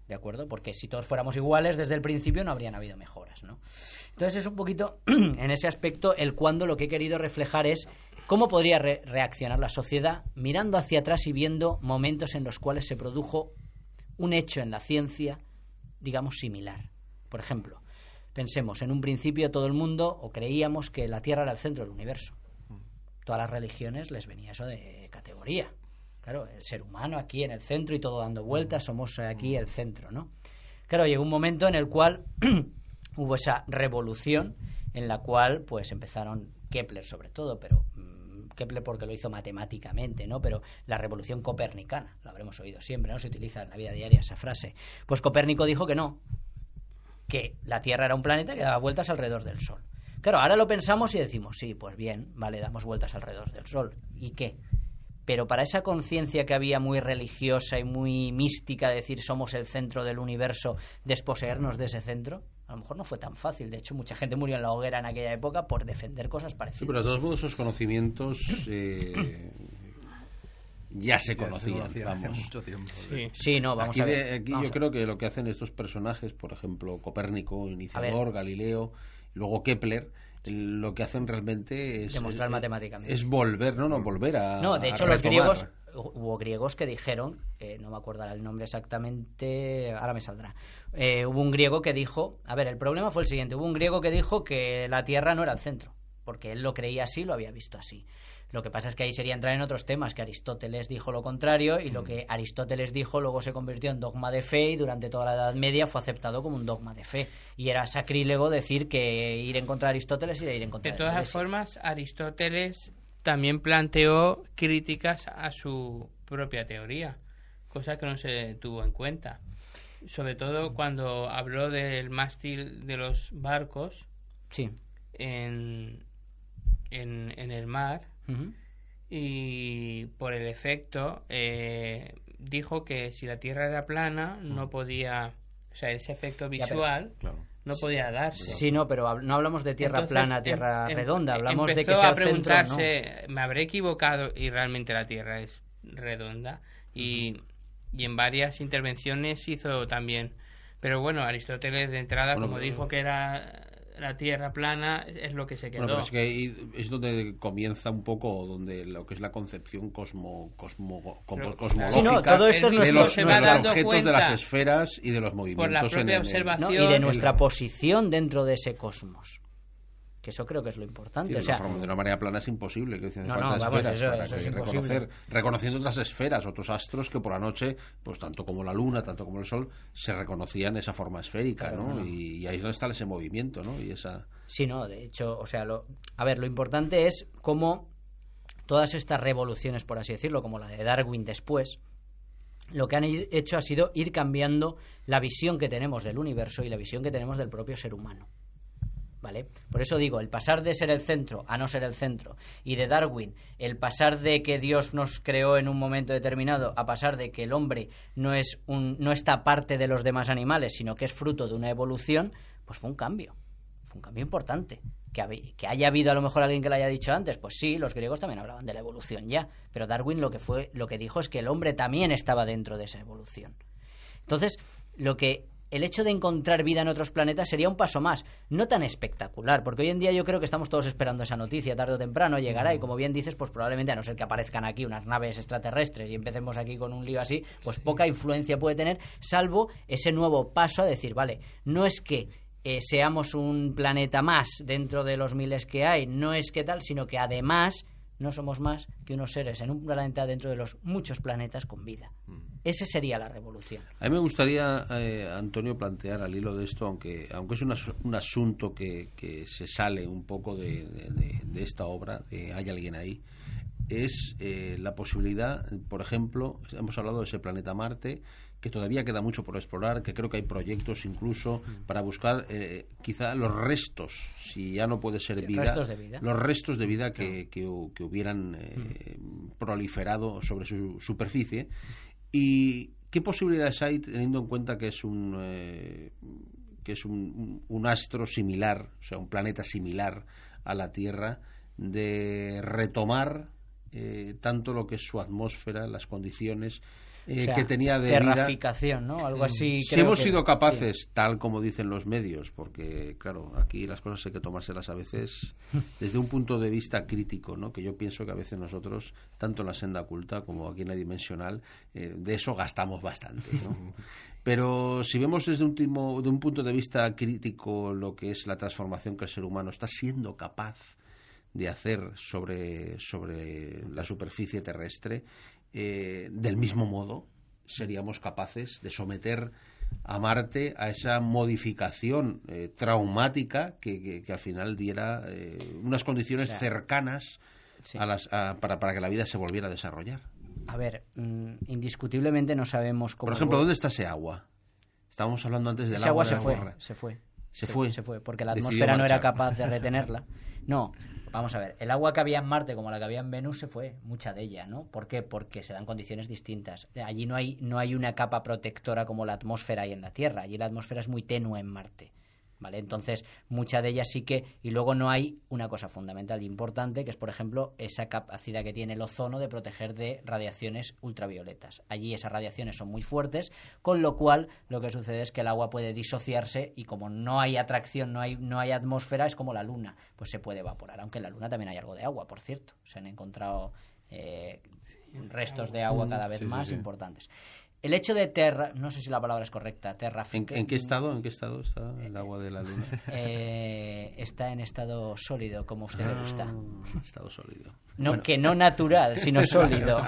¿de acuerdo? Porque si todos fuéramos iguales desde el principio no habrían habido mejoras, ¿no? Entonces es un poquito, en ese aspecto, el cuándo lo que he querido reflejar es cómo podría re- reaccionar la sociedad mirando hacia atrás y viendo momentos en los cuales se produjo un hecho en la ciencia, digamos, similar. Por ejemplo, pensemos, en un principio todo el mundo, o creíamos que la Tierra era el centro del universo. Todas las religiones les venía eso de categoría. Claro, el ser humano aquí en el centro y todo dando vueltas, somos aquí el centro, ¿no? Claro, llegó un momento en el cual hubo esa revolución en la cual pues empezaron Kepler sobre todo, pero mmm, Kepler porque lo hizo matemáticamente, ¿no? Pero la revolución copernicana, lo habremos oído siempre, ¿no? Se utiliza en la vida diaria esa frase. Pues Copérnico dijo que no, que la Tierra era un planeta que daba vueltas alrededor del Sol. Claro, ahora lo pensamos y decimos, sí, pues bien, vale, damos vueltas alrededor del Sol. ¿Y qué? Pero para esa conciencia que había muy religiosa y muy mística de decir somos el centro del universo, desposeernos de ese centro, a lo mejor no fue tan fácil. De hecho, mucha gente murió en la hoguera en aquella época por defender cosas parecidas. Sí, pero de todos modos esos conocimientos eh, ya se conocían, ya vamos. Mucho tiempo, sí. sí, no, vamos aquí a ver. De, aquí vamos yo a creo que lo que hacen estos personajes, por ejemplo, Copérnico, iniciador, Galileo, luego Kepler, lo que hacen realmente es demostrar es, matemáticamente es volver no no volver a no de hecho a los griegos hubo griegos que dijeron eh, no me acuerdo el nombre exactamente, ahora me saldrá, eh, hubo un griego que dijo, a ver, el problema fue el siguiente, hubo un griego que dijo que la Tierra no era el centro porque él lo creía así, lo había visto así. Lo que pasa es que ahí sería entrar en otros temas, que Aristóteles dijo lo contrario y lo que Aristóteles dijo luego se convirtió en dogma de fe y durante toda la Edad Media fue aceptado como un dogma de fe. Y era sacrílego decir que ir en contra de Aristóteles era ir en contra de De todas las formas, Aristóteles también planteó críticas a su propia teoría, cosa que no se tuvo en cuenta. Sobre todo cuando habló del mástil de los barcos sí. en, en, en el mar. Uh-huh. Y por el efecto eh, dijo que si la Tierra era plana no podía, o sea, ese efecto visual ya, pero, claro. no podía darse. Sí, no, pero no hablamos de Tierra Entonces, plana, Tierra em, redonda, hablamos empezó de que sea a el centro, preguntarse, ¿no? ¿me habré equivocado? Y realmente la Tierra es redonda. Y, uh-huh. y en varias intervenciones hizo también, pero bueno, Aristóteles de entrada, bueno, como pero... dijo que era la Tierra plana, es lo que se quedó. Bueno, pero es que es donde comienza un poco donde lo que es la concepción cosmo, cosmo, pero, cosmológica sí, no, todo esto de, es los, se de va los dando objetos cuenta, de las esferas y de los movimientos por la propia en el, observación no, y de nuestra el... posición dentro de ese cosmos. Que eso creo que es lo importante. Sí, o sea, de una manera plana es imposible. Que no, no, vamos, esferas eso, para eso que es reconocer, reconociendo otras esferas, otros astros que por la noche, pues tanto como la luna, tanto como el sol, se reconocían esa forma esférica, claro, ¿no? no. Y, y ahí es donde está ese movimiento, ¿no? Y esa... Sí, no, de hecho, o sea, lo, a ver, lo importante es cómo todas estas revoluciones, por así decirlo, como la de Darwin después, lo que han hecho ha sido ir cambiando la visión que tenemos del universo y la visión que tenemos del propio ser humano. ¿Vale? Por eso digo, el pasar de ser el centro a no ser el centro, y de Darwin, el pasar de que Dios nos creó en un momento determinado a pasar de que el hombre no es un, no está parte de los demás animales, sino que es fruto de una evolución, pues fue un cambio, fue un cambio importante. Que, hab- que haya habido a lo mejor alguien que lo haya dicho antes, pues sí, los griegos también hablaban de la evolución ya, pero Darwin lo que fue, lo que dijo es que el hombre también estaba dentro de esa evolución. Entonces, lo que el hecho de encontrar vida en otros planetas sería un paso más, no tan espectacular, porque hoy en día yo creo que estamos todos esperando esa noticia, tarde o temprano llegará, y como bien dices, pues probablemente, a no ser que aparezcan aquí unas naves extraterrestres y empecemos aquí con un lío así, pues poca influencia puede tener, salvo ese nuevo paso a decir, vale, no es que eh, seamos un planeta más dentro de los miles que hay, no es que tal, sino que además no somos más que unos seres en un planeta dentro de los muchos planetas con vida. Esa sería la revolución. A mí me gustaría, eh, Antonio, plantear al hilo de esto, aunque aunque es un, as- un asunto que, que se sale un poco de, de, de, de esta obra, de Hay alguien ahí, es eh, la posibilidad, por ejemplo, hemos hablado de ese planeta Marte, que todavía queda mucho por explorar, que creo que hay proyectos incluso para buscar eh, quizá los restos, si ya no puede ser Sí, vida, restos de vida, los restos de vida que, que, que hubieran eh, proliferado sobre su superficie. ¿Y qué posibilidades hay, teniendo en cuenta que es un eh, que es un, un astro similar, o sea, un planeta similar a la Tierra, de retomar eh, tanto lo que es su atmósfera, las condiciones eh, o sea, que tenía de terraficación, vida. ¿no? Algo así. Si creo hemos que, sido capaces, sí. tal como dicen los medios, porque claro, aquí las cosas hay que tomárselas a veces desde un punto de vista crítico, ¿no? Que yo pienso que a veces nosotros, tanto en la senda oculta como aquí en la dimensional, eh, de eso gastamos bastante, ¿no? Pero si vemos desde un, timo, de un punto de vista crítico lo que es la transformación que el ser humano está siendo capaz de hacer sobre, sobre la superficie terrestre, eh, del mismo modo seríamos capaces de someter a Marte a esa modificación eh, traumática que, que, que al final diera eh, unas condiciones claro. cercanas sí. a las, a, para, para que la vida se volviera a desarrollar. A ver, mmm, indiscutiblemente no sabemos cómo... Por ejemplo, ¿dónde está ese agua? Estábamos hablando antes del ese agua. Ese agua de se, la fue, se fue. Se fue. Se fue, porque la atmósfera no era capaz de retenerla. No, vamos a ver, el agua que había en Marte como la que había en Venus se fue, mucha de ella, ¿no? ¿Por qué? Porque se dan condiciones distintas. Allí no hay, no hay una capa protectora como la atmósfera hay en la Tierra. Allí la atmósfera es muy tenue en Marte. ¿Vale? Entonces, mucha de ellas sí que... Y luego no hay una cosa fundamental e importante, que es, por ejemplo, esa capacidad que tiene el ozono de proteger de radiaciones ultravioletas. Allí esas radiaciones son muy fuertes, con lo cual lo que sucede es que el agua puede disociarse y como no hay atracción, no hay, no hay atmósfera, es como la Luna, pues se puede evaporar. Aunque en la Luna también hay algo de agua, por cierto. Se han encontrado eh, restos de agua cada vez sí, más sí, sí. importantes. El hecho de terra, no sé si la palabra es correcta, terra. ¿En, ¿En qué estado, en qué estado está el agua de la Luna? Eh, está en estado sólido, como a usted ah, le gusta. Estado sólido. No, bueno. Que no natural, sino sólido.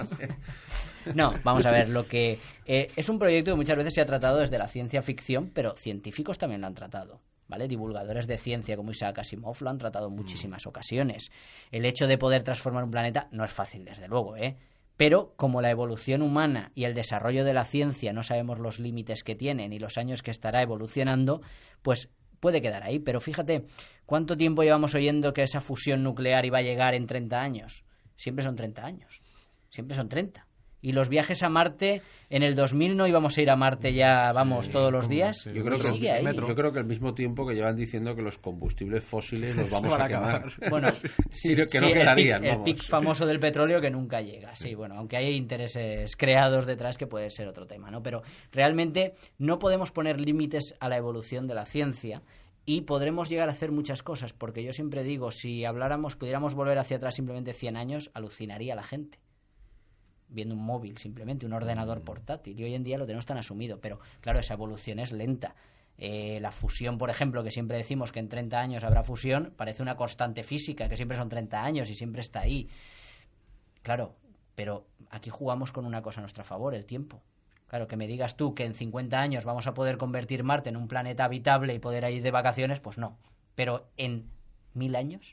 No, vamos a ver, lo que eh, es un proyecto que muchas veces se ha tratado desde la ciencia ficción, pero científicos también lo han tratado. ¿Vale? Divulgadores de ciencia como Isaac Asimov lo han tratado en muchísimas mm. ocasiones. El hecho de poder transformar un planeta no es fácil, desde luego, ¿eh? Pero como la evolución humana y el desarrollo de la ciencia no sabemos los límites que tiene ni los años que estará evolucionando, pues puede quedar ahí. Pero fíjate, ¿cuánto tiempo llevamos oyendo que esa fusión nuclear iba a llegar en treinta años? Siempre son treinta años. Siempre son treinta. Y los viajes a Marte, en el dos mil no íbamos a ir a Marte ya, vamos, sí, todos los días. Sí, yo, creo que, sigue ahí. yo creo que al mismo tiempo que llevan diciendo que los combustibles fósiles los vamos a quemar. Bueno, sí, que sí, no quedarían. El pic famoso del petróleo que nunca llega. Sí, bueno, aunque hay intereses creados detrás que puede ser otro tema, ¿no? Pero realmente no podemos poner límites a la evolución de la ciencia. Y podremos llegar a hacer muchas cosas, porque yo siempre digo, si habláramos, pudiéramos volver hacia atrás simplemente cien años, alucinaría la gente. Viendo un móvil, simplemente, un ordenador portátil. Y hoy en día lo tenemos tan asumido. Pero, claro, esa evolución es lenta. Eh, la fusión, por ejemplo, que siempre decimos que en treinta años habrá fusión, parece una constante física, que siempre son treinta años y siempre está ahí. Claro, pero aquí jugamos con una cosa a nuestro favor, el tiempo. Claro, que me digas tú que en cincuenta años vamos a poder convertir Marte en un planeta habitable y poder ir de vacaciones, pues no. Pero en mil años...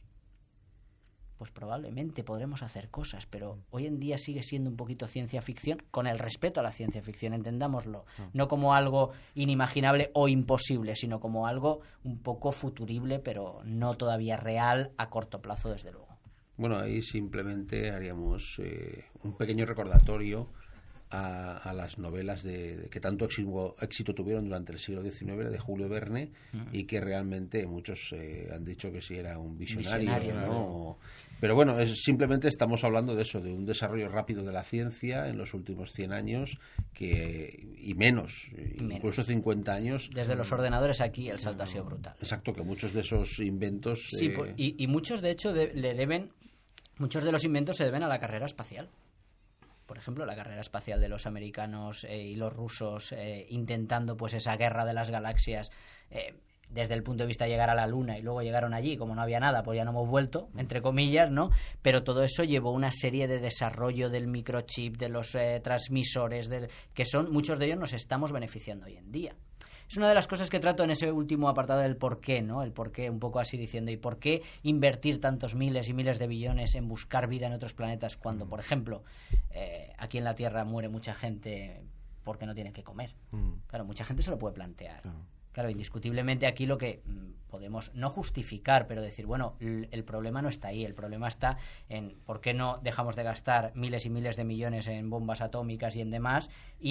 pues probablemente podremos hacer cosas, pero hoy en día sigue siendo un poquito ciencia ficción, con el respeto a la ciencia ficción, entendámoslo, no como algo inimaginable o imposible, sino como algo un poco futurible, pero no todavía real a corto plazo, desde luego. Bueno, ahí simplemente haríamos eh, un pequeño recordatorio a, a las novelas de, de que tanto éxito, éxito tuvieron durante el siglo diecinueve de Julio Verne uh-huh. y que realmente muchos eh, han dicho que sí era un visionario, visionario ¿no? Pero bueno, es, simplemente estamos hablando de eso, de un desarrollo rápido de la ciencia en los últimos cien años que y menos, y incluso menos. cincuenta años. Desde los ordenadores aquí el salto ha sido brutal. Exacto, que muchos de esos inventos... Sí, eh... y, y muchos de hecho de, le deben, muchos de los inventos se deben a la carrera espacial. Por ejemplo, la carrera espacial de los americanos eh, y los rusos eh, intentando pues esa guerra de las galaxias eh, desde el punto de vista de llegar a la Luna, y luego llegaron allí, como no había nada, pues ya no hemos vuelto, entre comillas, ¿no? Pero todo eso llevó una serie de desarrollo del microchip, de los eh, transmisores, del, que son, muchos de ellos nos estamos beneficiando hoy en día. Es una de las cosas que trato en ese último apartado del por qué, ¿no? El por qué, un poco así diciendo, ¿y por qué invertir tantos miles y miles de billones en buscar vida en otros planetas cuando, por ejemplo, eh, aquí en la Tierra muere mucha gente porque no tiene que comer? Mm. Claro, mucha gente se lo puede plantear. Claro. Claro, indiscutiblemente aquí lo que mmm, podemos no justificar, pero decir, bueno, el, el problema no está ahí, el problema está en por qué no dejamos de gastar miles y miles de millones en bombas atómicas y en demás y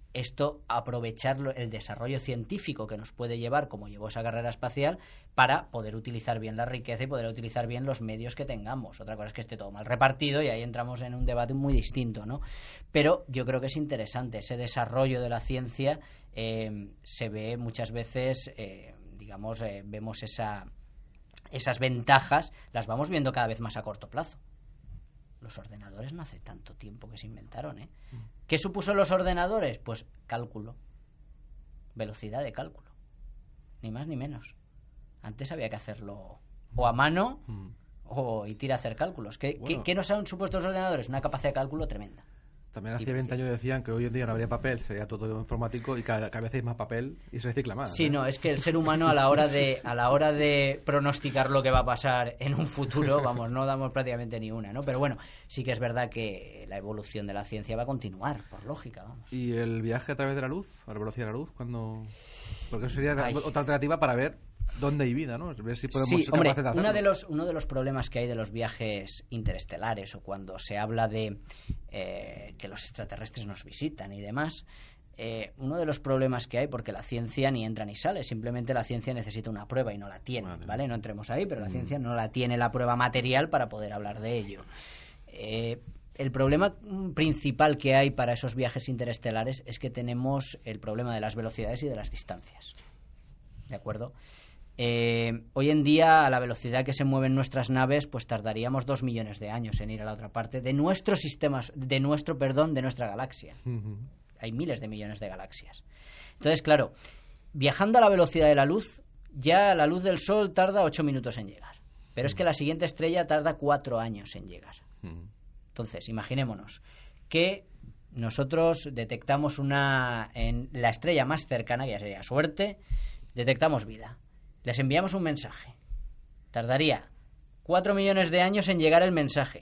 esto aprovechar el desarrollo científico que nos puede llevar, como llevó esa carrera espacial, para poder utilizar bien la riqueza y poder utilizar bien los medios que tengamos. Otra cosa es que esté todo mal repartido y ahí entramos en un debate muy distinto, ¿no? Pero yo creo que es interesante ese desarrollo de la ciencia. eh, se ve muchas veces, eh, digamos, eh, vemos esa, esas ventajas, las vamos viendo cada vez más a corto plazo. Los ordenadores no hace tanto tiempo que se inventaron, ¿eh? ¿Qué supuso los ordenadores? Pues cálculo, velocidad de cálculo, ni más ni menos. Antes había que hacerlo o a mano mm. o y tira a hacer cálculos. ¿Qué, bueno. ¿qué, ¿Qué nos han supuesto los ordenadores? Una capacidad de cálculo tremenda. También hace veinte años decían que hoy en día no habría papel, sería todo informático y cada, cada vez hay más papel y se recicla más. Sí, ¿eh? No, es que el ser humano a la hora de a la hora de pronosticar lo que va a pasar en un futuro, vamos, no damos prácticamente ni una, ¿no? Pero bueno, sí que es verdad que la evolución de la ciencia va a continuar, por lógica, vamos. ¿Y el viaje a través de la luz, a la velocidad de la luz, cuando porque eso sería Ay. otra alternativa para ver dónde hay vida, ¿no? Ver si podemos sí, ser hombre, capaces de hacerlo. Uno de los, uno de los problemas que hay de los viajes interestelares o cuando se habla de eh, que los extraterrestres nos visitan y demás, eh, uno de los problemas que hay, porque la ciencia ni entra ni sale, simplemente la ciencia necesita una prueba y no la tiene, Madre. ¿vale? No entremos ahí, pero la mm. ciencia no la tiene la prueba material para poder hablar de ello. Eh, el problema principal que hay para esos viajes interestelares es que tenemos el problema de las velocidades y de las distancias. ¿De acuerdo? Eh, hoy en día, a la velocidad que se mueven nuestras naves, pues tardaríamos dos millones de años en ir a la otra parte de nuestro sistema, de nuestro, perdón, de nuestra galaxia. Uh-huh. Hay miles de millones de galaxias. Entonces, claro, viajando a la velocidad de la luz, ya la luz del Sol tarda ocho minutos en llegar. Pero uh-huh. es que la siguiente estrella tarda cuatro años en llegar. Uh-huh. Entonces, imaginémonos que nosotros detectamos una en la estrella más cercana, que ya sería Suerte, detectamos vida. Les enviamos un mensaje. Tardaría cuatro millones de años en llegar el mensaje.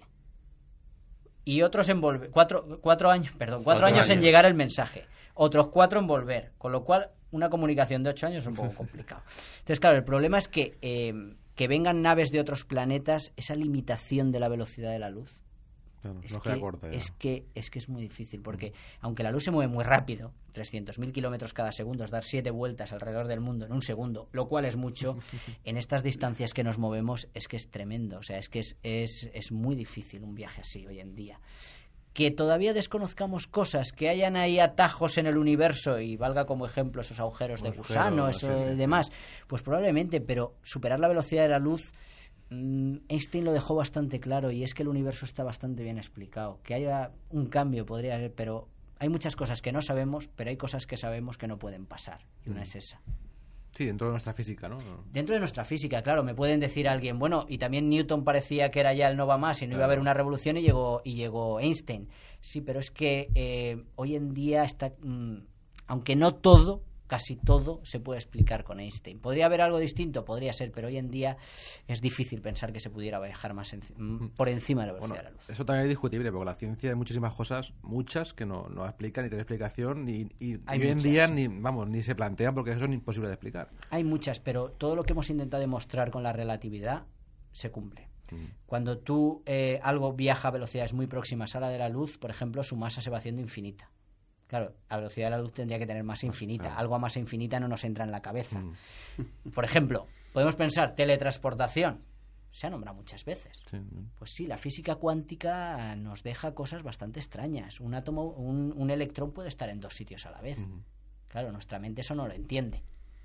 Y otros en volver. Cuatro, cuatro años, perdón, cuatro, cuatro años, años en llegar el mensaje. Otros cuatro en volver. Con lo cual, una comunicación de ocho años es un poco complicado. Entonces, claro, el problema es que, eh, que vengan naves de otros planetas, esa limitación de la velocidad de la luz. Claro, es, no que, corta, es, que, es que es muy difícil, porque aunque la luz se mueve muy rápido, trescientos mil kilómetros cada segundo, es dar siete vueltas alrededor del mundo en un segundo, lo cual es mucho, en estas distancias que nos movemos es que es tremendo, o sea, es que es, es, es muy difícil un viaje así hoy en día. Que todavía desconozcamos cosas, que hayan ahí atajos en el universo, y valga como ejemplo esos agujeros de gusano, eso y demás, pues probablemente, pero superar la velocidad de la luz... Einstein lo dejó bastante claro, y es que el universo está bastante bien explicado. Que haya un cambio podría haber, pero hay muchas cosas que no sabemos, pero hay cosas que sabemos que no pueden pasar, y una es esa. Sí, dentro de nuestra física, ¿no? Dentro de nuestra física, claro. Me pueden decir a alguien, bueno, y también Newton parecía que era ya el no va más y no claro. iba a haber una revolución, y llegó y llegó Einstein. Sí, pero es que eh, hoy en día está, mmm, aunque no todo, casi todo se puede explicar con Einstein. ¿Podría haber algo distinto? Podría ser, pero hoy en día es difícil pensar que se pudiera viajar más en, por encima de la velocidad bueno, de la luz. Eso también es discutible, porque la ciencia hay muchísimas cosas, muchas que no, no explican ni tienen explicación, ni, y, y hoy en día ni, vamos, ni se plantean, porque eso es imposible de explicar. Hay muchas, pero todo lo que hemos intentado demostrar con la relatividad se cumple. Mm. Cuando tú eh, algo viaja a velocidades muy próximas a la de la luz, por ejemplo, su masa se va haciendo infinita. Claro, la velocidad de la luz tendría que tener masa infinita. Claro. Algo a masa infinita no nos entra en la cabeza. Mm. Por ejemplo, podemos pensar teletransportación. Se ha nombrado muchas veces. Sí. Pues sí, la física cuántica nos deja cosas bastante extrañas. Un átomo, un, un electrón puede estar en dos sitios a la vez. Mm. Claro, nuestra mente eso no lo entiende.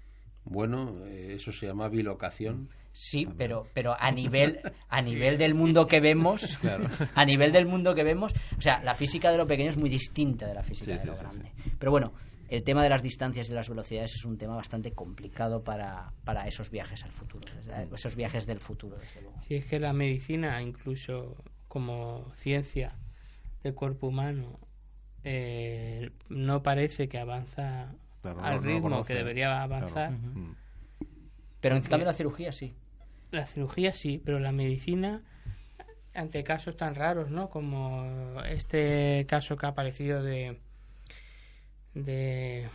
Bueno, eso se llama bilocación. Sí, pero pero a nivel a nivel del mundo que vemos, claro. a nivel del mundo que vemos, o sea, la física de lo pequeño es muy distinta de la física sí, de lo sí, grande. Sí, sí. Pero bueno, el tema de las distancias y las velocidades es un tema bastante complicado para, para esos viajes al futuro, esos viajes del futuro, desde luego. Sí, es que la medicina, incluso como ciencia del cuerpo humano, eh, no parece que avanza claro, al no, ritmo no que debería avanzar. Claro. Uh-huh. Pero en cambio la cirugía sí. La cirugía sí, pero la medicina, ante casos tan raros, ¿no? Como este caso que ha aparecido de de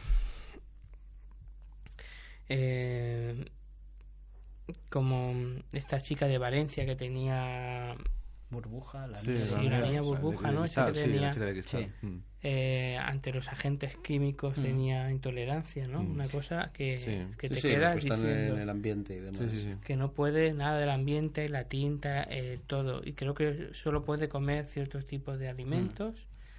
eh, como esta chica de Valencia que tenía burbuja, la Sí, niña, Sí, la la niña- niña burbuja, de ¿no? Esa cristal, que sí, la tenía, chica de cristal. Sí. Mm. eh, ante los agentes químicos Mm. tenía intolerancia, ¿no? Mm. Una cosa que, Sí. que Sí, te sí, quedas los que están diciendo en el ambiente y demás. Sí, sí, sí. que no puede nada del ambiente, la tinta, eh, todo. Y creo que solo puede comer ciertos tipos de alimentos.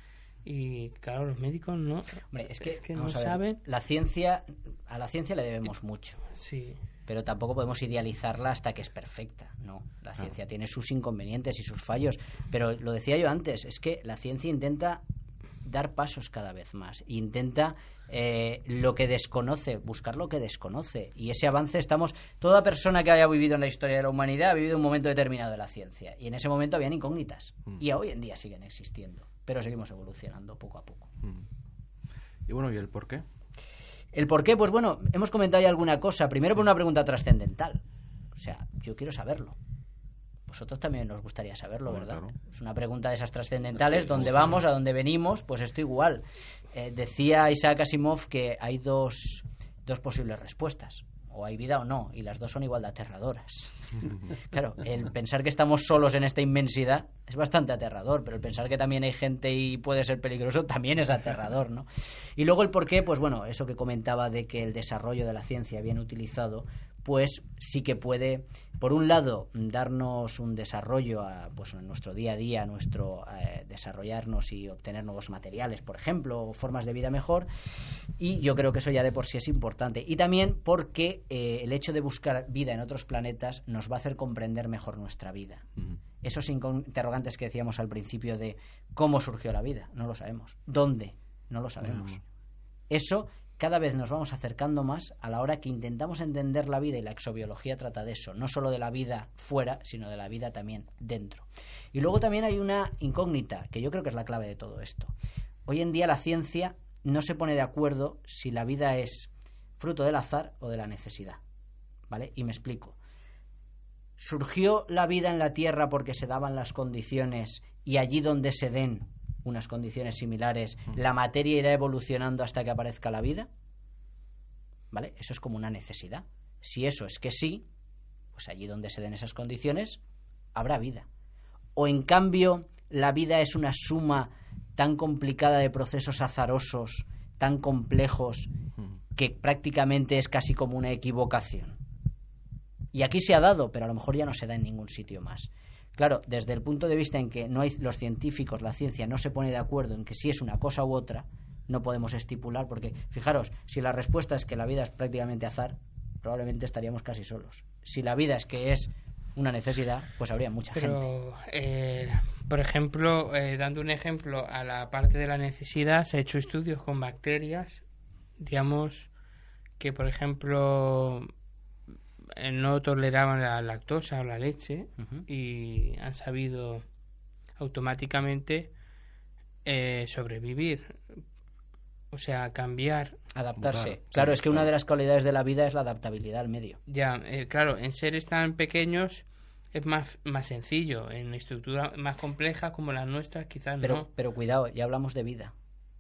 Y claro, los médicos no. Hombre, es que, no vamos a ver, saben. la ciencia, a la ciencia le debemos mucho, Sí. pero tampoco podemos idealizarla hasta que es perfecta. No, la ciencia tiene sus inconvenientes y sus fallos, pero lo decía yo antes, es que la ciencia intenta dar pasos cada vez más, intenta eh, lo que desconoce, buscar lo que desconoce, y ese avance estamos, toda persona que haya vivido en la historia de la humanidad ha vivido un momento determinado de la ciencia, y en ese momento habían incógnitas, Mm. y hoy en día siguen existiendo, pero seguimos evolucionando poco a poco. Mm. Y bueno, ¿y el por qué? ¿El por qué? Pues bueno, hemos comentado ya alguna cosa. Primero por una pregunta trascendental. O sea, yo quiero saberlo. Vosotros también os gustaría saberlo, Bueno, ¿verdad? claro. Es una pregunta de esas trascendentales. Sí, ¿Dónde sí. vamos? ¿A dónde venimos? Pues esto igual. Eh, decía Isaac Asimov que hay dos, dos posibles respuestas. O hay vida o no. Y las dos son igual de aterradoras. Claro, el pensar que estamos solos en esta inmensidad es bastante aterrador, pero el pensar que también hay gente y puede ser peligroso también es aterrador, ¿no? Y luego el por qué, pues bueno, eso que comentaba de que el desarrollo de la ciencia bien utilizado, pues sí que puede, por un lado, darnos un desarrollo a, pues en nuestro día a día, nuestro eh, desarrollarnos y obtener nuevos materiales, por ejemplo, o formas de vida mejor, y yo creo que eso ya de por sí es importante. Y también porque eh, el hecho de buscar vida en otros planetas nos va a hacer comprender mejor nuestra vida. Mm. Esos interrogantes que decíamos al principio de cómo surgió la vida, no lo sabemos. ¿Dónde? No lo sabemos. No. Eso cada vez nos vamos acercando más a la hora que intentamos entender la vida, y la exobiología trata de eso, no solo de la vida fuera, sino de la vida también dentro. Y luego también hay una incógnita, que yo creo que es la clave de todo esto. Hoy en día la ciencia no se pone de acuerdo si la vida es fruto del azar o de la necesidad, ¿vale? Y me explico. ¿Surgió la vida en la Tierra porque se daban las condiciones, y allí donde se den unas condiciones similares, la materia irá evolucionando hasta que aparezca la vida? ¿Vale? Eso es como una necesidad. Si eso es que sí, pues allí donde se den esas condiciones habrá vida. O en cambio la vida es una suma tan complicada de procesos azarosos, tan complejos, que prácticamente es casi como una equivocación. Y aquí se ha dado, pero a lo mejor ya no se da en ningún sitio más. Claro, desde el punto de vista en que no hay, los científicos, la ciencia no se pone de acuerdo en que si es una cosa u otra, no podemos estipular, porque fijaros, si la respuesta es que la vida es prácticamente azar, probablemente estaríamos casi solos. Si la vida es que es una necesidad, pues habría mucha Pero, gente. eh, por ejemplo, eh, dando un ejemplo a la parte de la necesidad, se ha hecho estudios con bacterias, digamos, que por ejemplo eh, no toleraban la lactosa o la leche, Uh-huh. y han sabido automáticamente eh, sobrevivir, o sea, cambiar. Adaptarse. Claro, Claro, sí, es que una claro. de las cualidades de la vida es la adaptabilidad al medio. Ya, eh, claro, en seres tan pequeños es más, más sencillo, en estructuras más complejas como las nuestras quizás Pero, no. pero cuidado, ya hablamos de vida.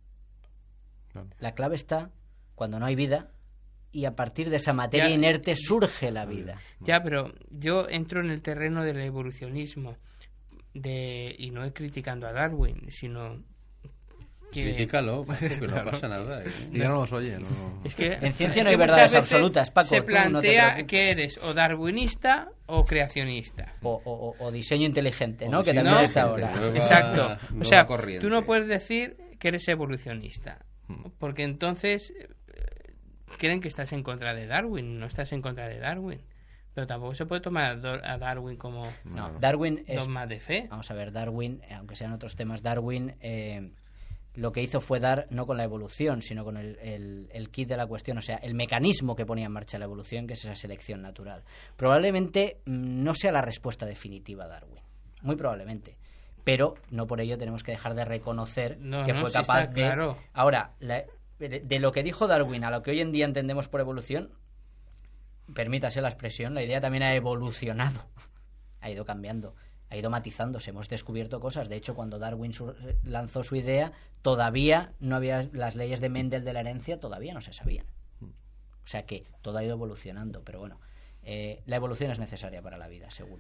Claro. La clave está cuando no hay vida, y a partir de esa materia Ya, inerte surge la vida. Ya, pero yo entro en el terreno del evolucionismo, de y no es criticando a Darwin, sino que Critícalo, Paco, que Claro. no pasa nada. ¿eh? Y ya no los oye. No... es que En ciencia es no hay que muchas verdades veces absolutas, Paco, se tú no te plantea preocupes. que eres o darwinista o creacionista. O, o- o diseño inteligente, O ¿no? Que diseño también está inteligente, ahora. nueva- Exacto. O nueva sea, corriente. tú no puedes decir que eres evolucionista, Mm. porque entonces eh, creen que estás en contra de Darwin, no estás en contra de Darwin. Pero tampoco se puede tomar a Do- a Darwin como No, Claro. Darwin es... dogma de fe. Vamos a ver, Darwin, eh, aunque sean otros temas, Darwin eh, lo que hizo fue dar, no con la evolución, sino con el, el, el kit de la cuestión, o sea, el mecanismo que ponía en marcha la evolución, que es esa selección natural. Probablemente mm, no sea la respuesta definitiva a Darwin, muy probablemente, pero no por ello tenemos que dejar de reconocer No, que no, fue sí capaz está de... claro. Ahora, la- de, de lo que dijo Darwin a lo que hoy en día entendemos por evolución, permítase la expresión, la idea también ha evolucionado, ha ido cambiando, ha ido matizándose, hemos descubierto cosas. De hecho, cuando Darwin su- lanzó su idea, todavía no había las leyes de Mendel de la herencia, todavía no se sabían. O sea que todo ha ido evolucionando, pero bueno, eh, la evolución es necesaria para la vida, seguro.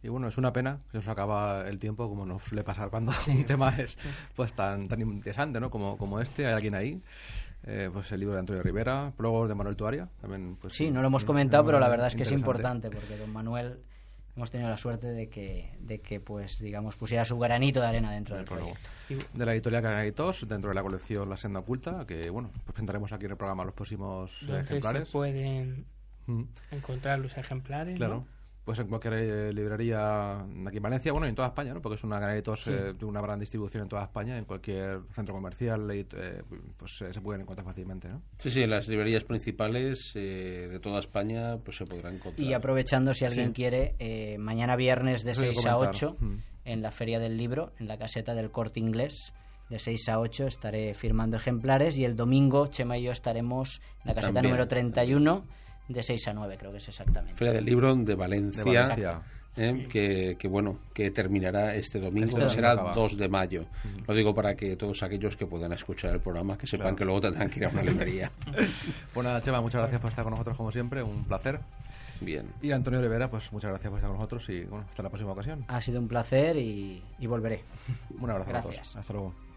Y bueno, es una pena que nos acaba el tiempo, como nos suele pasar cuando un tema es pues tan tan interesante, ¿no? Como, como este, hay alguien ahí. Eh, pues el libro de Antonio Rivera, prólogos de Manuel Tuaria. También, pues, sí, no lo hemos comentado, pero la verdad es que es importante, porque don Manuel hemos tenido la suerte de que, de que pues digamos, pusiera su granito de arena dentro del proyecto. De la editorial Canaritos, dentro de la colección La Senda Oculta, que bueno, pues presentaremos aquí en el programa los próximos ¿Dónde ejemplares. se pueden mm. encontrar los ejemplares? Claro. ¿no? Pues en cualquier eh, librería aquí en Valencia, bueno, y en toda España, ¿no? Porque es una Canaritos, sí. eh, de una gran distribución en toda España, en cualquier centro comercial, eh, pues eh, se pueden encontrar fácilmente, ¿no? Sí, sí, en las librerías principales eh, de toda España pues se podrán encontrar. Y aprovechando, si alguien sí. quiere, eh, mañana viernes de seis a ocho, mm. en la Feria del Libro, en la caseta del Corte Inglés, de seis a ocho estaré firmando ejemplares, y el domingo Chema y yo estaremos en la caseta También. número treinta y uno, de seis a nueve, creo que es exactamente. Feria del Libro de Valencia, de Valencia. Eh, que, que bueno, que terminará este domingo, este será domingo dos de mayo. Uh-huh. Lo digo para que todos aquellos que puedan escuchar el programa, que sepan claro. que luego tendrán que ir a una librería. Pues nada, Chema, muchas gracias por estar con nosotros como siempre, un placer. Bien. Y Antonio Rivera, pues muchas gracias por estar con nosotros y bueno, hasta la próxima ocasión. Ha sido un placer y, y volveré. Un abrazo gracias. a todos. Hasta luego.